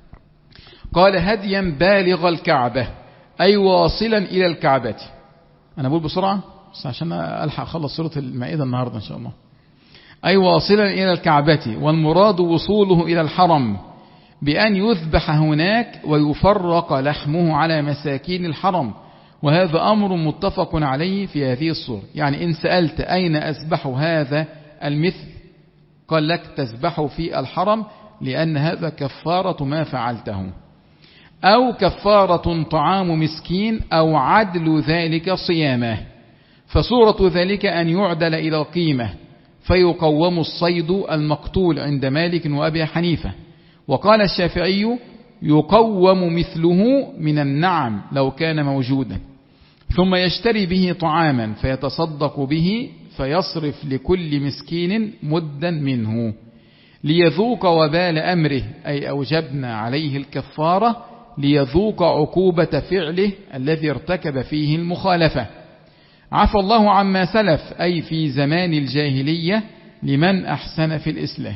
قال هديا بالغ الكعبة أي واصلا إلى الكعبة. أنا بقول بسرعة بس عشان ألحق أخلص سورة المائدة النهاردة إن شاء الله. أي واصلا إلى الكعبة، والمراد وصوله إلى الحرم بأن يذبح هناك ويفرق لحمه على مساكين الحرم، وهذا أمر متفق عليه في هذه الصورة. يعني إن سألت أين أذبح هذا المثل، قال لك تذبحه في الحرم لأن هذا كفارة ما فعلته، أو كفارة طعام مسكين، أو عدل ذلك صيامه. فصورة ذلك أن يعدل إلى القيمة فيقوم الصيد المقتول عند مالك وأبي حنيفة. وقال الشافعي يقوم مثله من النعم لو كان موجودا، ثم يشتري به طعاما فيتصدق به فيصرف لكل مسكين مدا منه ليذوق وبال أمره، أي أوجبنا عليه الكفارة ليذوق عقوبة فعله الذي ارتكب فيه المخالفة. عفى الله عما سلف أي في زمان الجاهلية لمن أحسن في الإسلام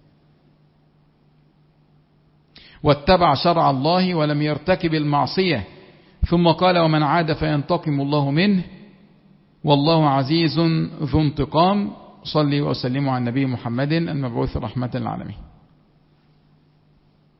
واتبع شرع الله ولم يرتكب المعصية. ثم قال ومن عاد فينتقم الله منه والله عزيز ذو انتقام. صلي وسلموا على النبي محمد المبعوث رحمة للعالمين.